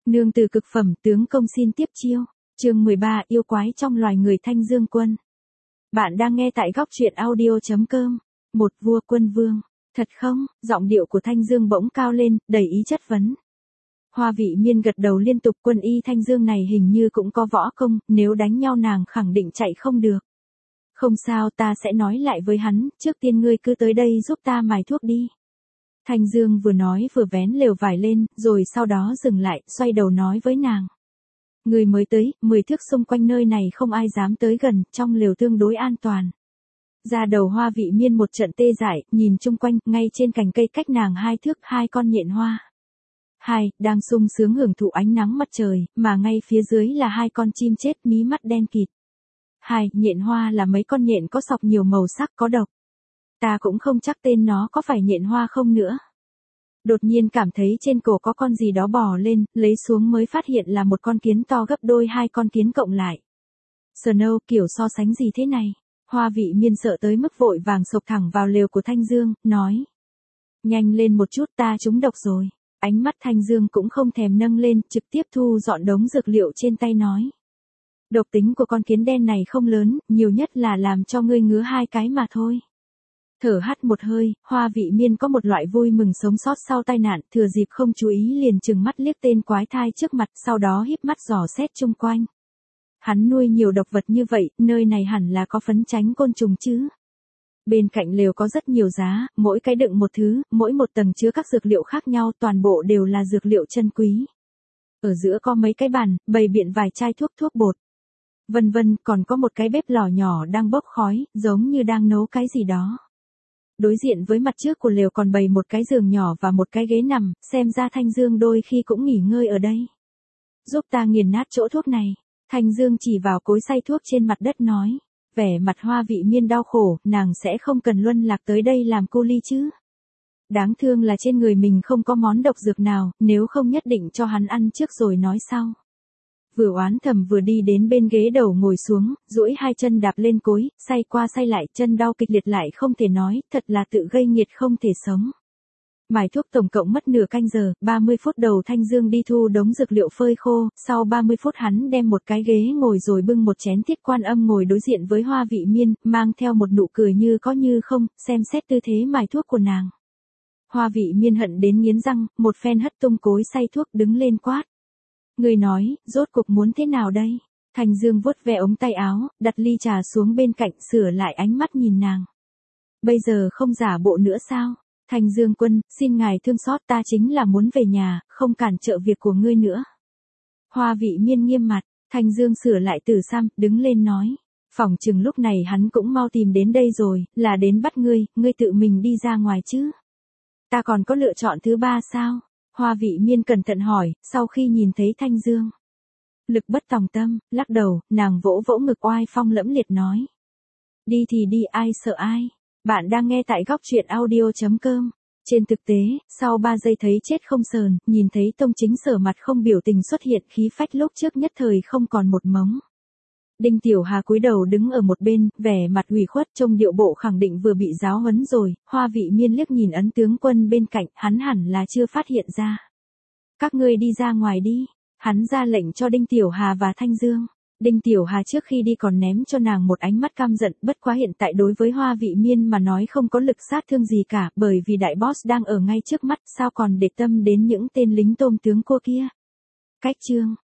Nương từ cực phẩm tướng công xin tiếp chiêu. Chương 13 yêu quái trong loài người Thanh Dương Quân. Bạn đang nghe tại góc truyện audio.com. Một vua quân vương. Thật không? Giọng điệu của Thanh Dương bỗng cao lên, đầy ý chất vấn. Hoa Vị Miên gật đầu liên tục. Quân y Thanh Dương này hình như cũng có võ công, nếu đánh nhau nàng khẳng định chạy không được. Không sao, ta sẽ nói lại với hắn, trước tiên ngươi cứ tới đây giúp ta mài thuốc đi. Thanh Dương vừa nói vừa vén lều vải lên, rồi sau đó dừng lại, xoay đầu nói với nàng. Người mới tới, 10 thước xung quanh nơi này không ai dám tới gần, trong lều tương đối an toàn. Ra đầu Hoa Vị Miên một trận tê dại, nhìn chung quanh, ngay trên cành cây cách nàng 2 thước, 2 con nhện hoa. Đang sung sướng hưởng thụ ánh nắng mặt trời, mà ngay phía dưới là 2 con chim chết mí mắt đen kịt. Nhện hoa là mấy con nhện có sọc nhiều màu sắc có độc. Ta cũng không chắc tên nó có phải nhện hoa không nữa. Đột nhiên cảm thấy trên cổ có con gì đó bò lên, lấy xuống mới phát hiện là một con kiến to gấp đôi 2 con kiến cộng lại. Snow, kiểu so sánh gì thế này? Hoa Vị Miên sợ tới mức vội vàng sộc thẳng vào lều của Thanh Dương, nói. Nhanh lên một chút, ta trúng độc rồi. Ánh mắt Thanh Dương cũng không thèm nâng lên, trực tiếp thu dọn đống dược liệu trên tay nói. Độc tính của con kiến đen này không lớn, nhiều nhất là làm cho ngươi ngứa 2 cái mà thôi. Thở hắt một hơi, Hoa Vị Miên có một loại vui mừng sống sót sau tai nạn, thừa dịp không chú ý liền trừng mắt liếc tên quái thai trước mặt, sau đó híp mắt dò xét chung quanh. Hắn nuôi nhiều độc vật như vậy, nơi này hẳn là có phấn tránh côn trùng chứ. Bên cạnh lều có rất nhiều giá, mỗi cái đựng một thứ, mỗi một tầng chứa các dược liệu khác nhau, toàn bộ đều là dược liệu chân quý. Ở giữa có mấy cái bàn, bày biện vài chai thuốc bột. Vân vân, còn có một cái bếp lò nhỏ đang bốc khói, giống như đang nấu cái gì đó. Đối diện với mặt trước của lều còn bày một cái giường nhỏ và một cái ghế nằm, xem ra Thanh Dương đôi khi cũng nghỉ ngơi ở đây. Giúp ta nghiền nát chỗ thuốc này. Thanh Dương chỉ vào cối xay thuốc trên mặt đất nói. Vẻ mặt Hoa Vị Miên đau khổ, nàng sẽ không cần luân lạc tới đây làm cô ly chứ. Đáng thương là trên người mình không có món độc dược nào, nếu không nhất định cho hắn ăn trước rồi nói sau. Vừa oán thầm vừa đi đến bên ghế đầu ngồi xuống, duỗi 2 chân đạp lên cối, xay qua xay lại, chân đau kịch liệt lại không thể nói, thật là tự gây nghiệt không thể sống. Mài thuốc tổng cộng mất nửa canh giờ, 30 phút đầu Thanh Dương đi thu đống dược liệu phơi khô, sau 30 phút hắn đem một cái ghế ngồi rồi bưng một chén Thiết Quan Âm ngồi đối diện với Hoa Vị Miên, mang theo một nụ cười như có như không, xem xét tư thế mài thuốc của nàng. Hoa Vị Miên hận đến nghiến răng, một phen hất tung cối xay thuốc đứng lên quát. Người nói, rốt cuộc muốn thế nào đây? Thanh Dương vuốt ve ống tay áo, đặt ly trà xuống bên cạnh sửa lại ánh mắt nhìn nàng. Bây giờ không giả bộ nữa sao? Thanh Dương Quân, xin ngài thương xót, ta chính là muốn về nhà, không cản trở việc của ngươi nữa. Hoa Vị Miên nghiêm mặt, Thanh Dương sửa lại từ xăm, đứng lên nói. Phỏng chừng lúc này hắn cũng mau tìm đến đây rồi, là đến bắt ngươi tự mình đi ra ngoài chứ. Ta còn có lựa chọn thứ 3 sao? Hoa Vị Miên cẩn thận hỏi, sau khi nhìn thấy Thanh Dương. Lực bất tòng tâm, lắc đầu, nàng vỗ vỗ ngực oai phong lẫm liệt nói. Đi thì đi, ai sợ ai. Bạn đang nghe tại góc truyện audio.com. Trên thực tế, sau 3 giây thấy chết không sờn, nhìn thấy Tông Chính Sở mặt không biểu tình xuất hiện, khí phách lúc trước nhất thời không còn một mống. Đinh Tiểu Hà cúi đầu đứng ở một bên, vẻ mặt ủy khuất, trông điệu bộ khẳng định vừa bị giáo huấn rồi. Hoa Vị Miên liếc nhìn Ấn tướng quân bên cạnh, hắn hẳn là chưa phát hiện ra. Các ngươi đi ra ngoài đi. Hắn ra lệnh cho Đinh Tiểu Hà và Thanh Dương. Đinh Tiểu Hà trước khi đi còn ném cho nàng một ánh mắt căm giận, bất quá hiện tại đối với Hoa Vị Miên mà nói không có lực sát thương gì cả, bởi vì đại boss đang ở ngay trước mắt, sao còn để tâm đến những tên lính tôm tướng cua kia. Cách chương